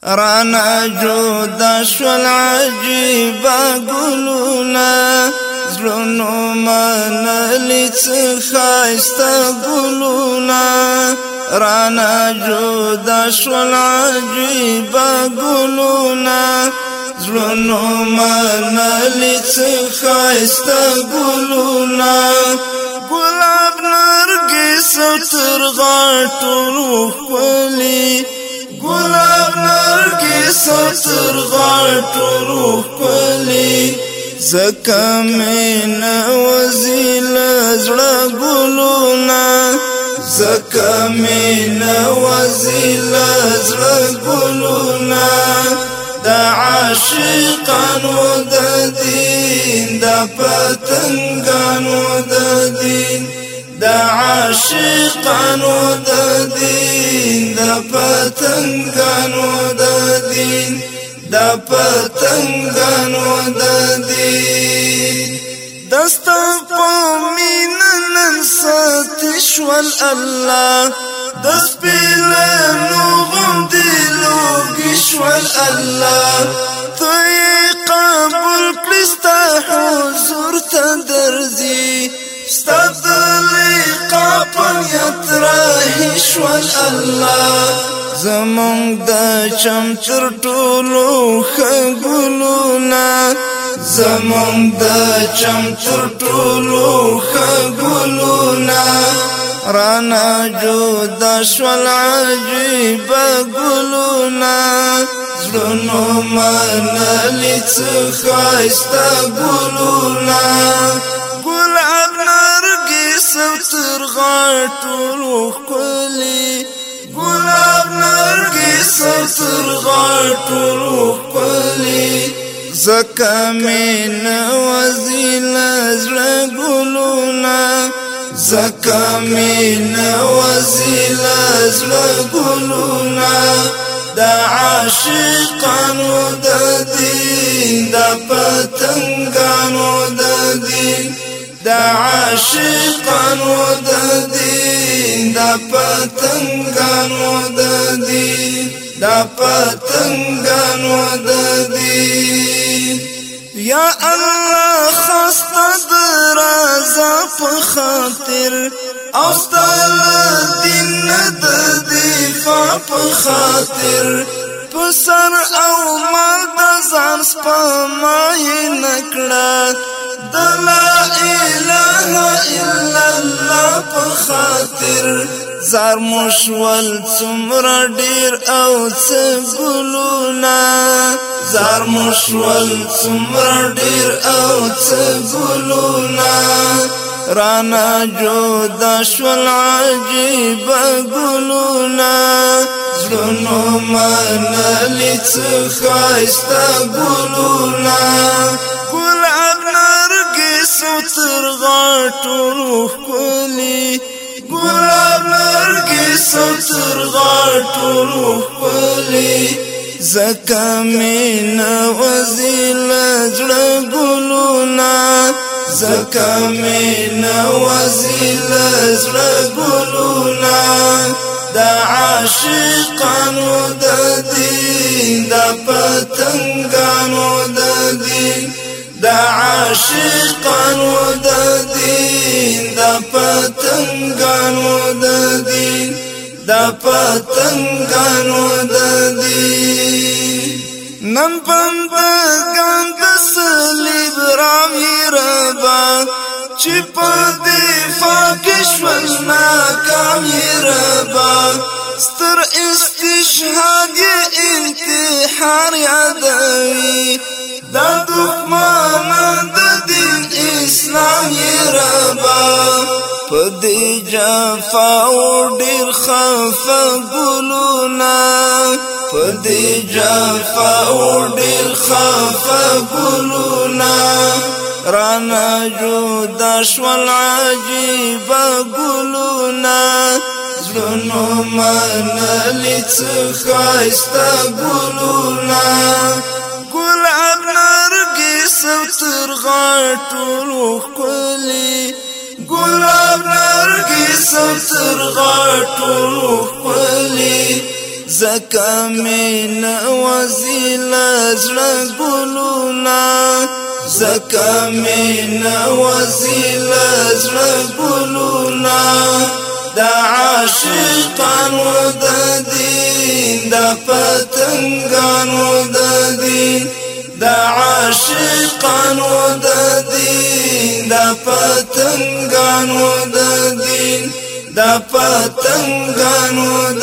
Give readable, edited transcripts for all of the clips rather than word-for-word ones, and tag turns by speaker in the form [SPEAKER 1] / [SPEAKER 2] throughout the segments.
[SPEAKER 1] رانا جودا شول عجیبا گلونا زلونو منلی خایستا گلونا رانا جودا شول عجیبا گلونا زلونو منلی خایستا گلونا گلاب نرگس تر غاټولو خپلی گلاب نرگس تر غاټولو خپلی زکه مینه وزیل زړه ګلونا زکه مینه وزیل زړه ګلونا د عاشقانو د دین د پتنګانو د دین د عاشقانو د دین د پتنګانو د دین د پتنګانو د دین دستا پمین نن ستشول الله دس پیلنو غندلو گشول الله توی قبول کلستا حضور تدرزی استدلی قاپن یتراهیشول الله زمونږ د چمچر ټولو خګلونا زمونږ د چمچر ټولو خګلونا رانا جودا شول عجیبا گلونا زلونو منلی خایستا گلونا گلاب نرگس تر غاټولو ښکلي گلاب نرگس تر غاټولو ښکلي زکه مینه وزیل زړه ګلونا زکه مینه وزیل زړه ګلونا د عاشقانو د دین د پتنګانو د دین د عاشقانو د دین د پتنګانو د دین د پتنګانو د دین یا الله خسته درازه په خاطر او ستل دین د دفاع په خاطر پسر او مال د ځان سپمای نکړه د لا اله الا الله په خاطر زار مشول څومره ډیر او څه ګلونا زار مشول څومره ډیر او څه ګلونا رانا جودا شول عجیبا گلونا زلونو منلی خایستا گلونا گلاب نرگس تر غاټولو ښکلي گلاب نرگس تر غاټولو ښکلي زکه مینه وزیل زړه ګلونا زکه مینه وزیل زړه ګلونا د عاشقانو د دین د پتنګانو د دین د عاشقانو د دین د پتنګانو د دین د پتنګانو د دین نن بندگان د صلیب راوی ربا چې په دفاع کې شول ناکامي ربا ستر استشهاد یې انتحار یادوي دا دښمنان د دین اسلام یې ربا په دې جفاو ډېر خفه ګلونا په دې جفاو ډېر خفه ګلونا رانا جودا شول عجیبا گلونا زلونو منلی خایستا گلونا گلاب نرگس تر غاټولو ښکلي گلاب نرگس تر غاټولو ښکلي زکا مینا وزیلا زړه ګلونا زکا مینا وزیلا زړه ګلونا دا عاشقانو د دین دا پتنګانو د دین دا عاشقانو د دین دا پتنګانو د دین دا پتنګانو د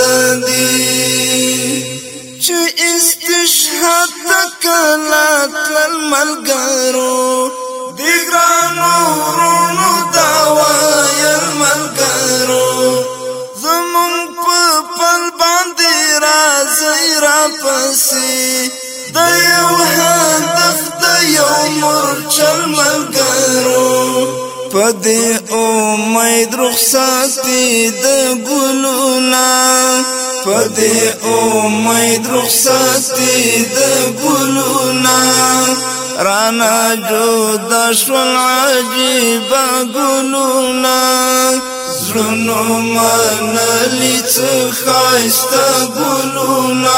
[SPEAKER 1] دین چې استشهاد تکلات الملګرو دی ګرانو ورونو دا وایل ملګرو زمون په پل باندې راځي را پسې د یو هدف د یو مرچل ملګرو په دې امید رخصتي د ګلونا په دې امید رخصتي د ګلونا رانا جدا شول عجیبه ګلونا زړونو منلي څه ښایسته ګلونا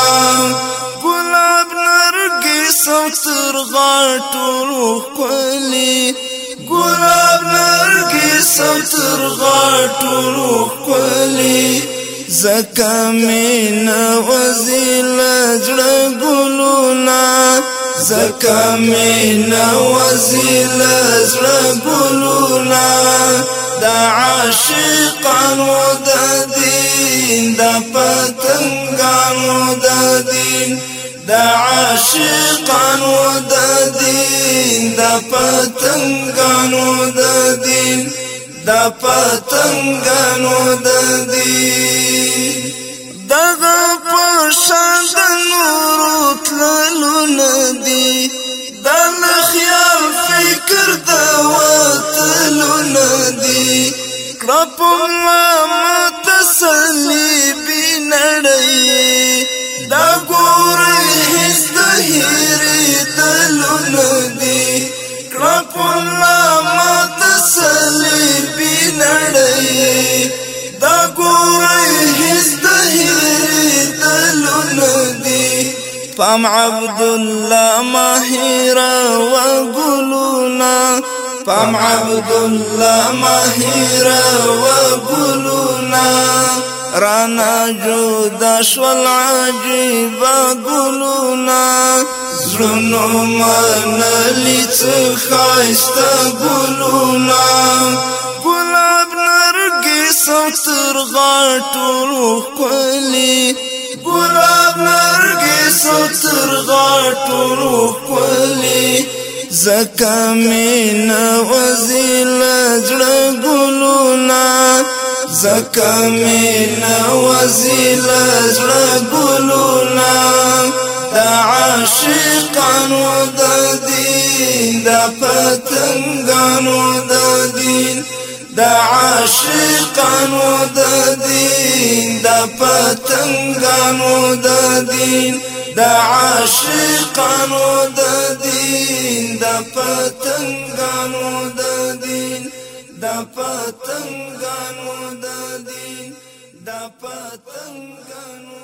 [SPEAKER 1] ګلاب نرګس او تر غاټولو ښکلي ګلاب نرګس او تر غاټولو ښکلي زکا مینا وزیلا زړه ګلونا زکا مینا وزیلا زړه ګلونا دا عاشقانو د دین دا پتنګانو د دین دا عاشقانو د دین دا پتنګانو د دین دا پتنګانو د دین دغه په شان د نورو تللو ندي د خیال فکر د وتلو ندي کړه په ما تسلي بنړۍ دا ګورې هیڅ د هېرېدلو ندي کړه په ما تسلي بنړۍ دا ګورې هیڅ د هېرېدلو ندي پام عبدالله ماهره و ګلونا پام عبدالله ماهره و ګلونا رانا جدا شول عجیبه ګلونا زړونو منلي څه ښایسته ګلونا ګلاب نرګس او تر غاټولو ښکلي ګلاب نرګس او تر غاټولو ښکلي زکا مینا وزیلا زړه ګلونا زکا مینا وزیلا زړه ګلونا دا عاشقانو د دین دا پتنګانو د دین دا عاشقانو د دین دا پتنګانو د دین دا عاشقانو د دین دا پتنګانو د دین دا پتنګانو د دین دا پتنګانو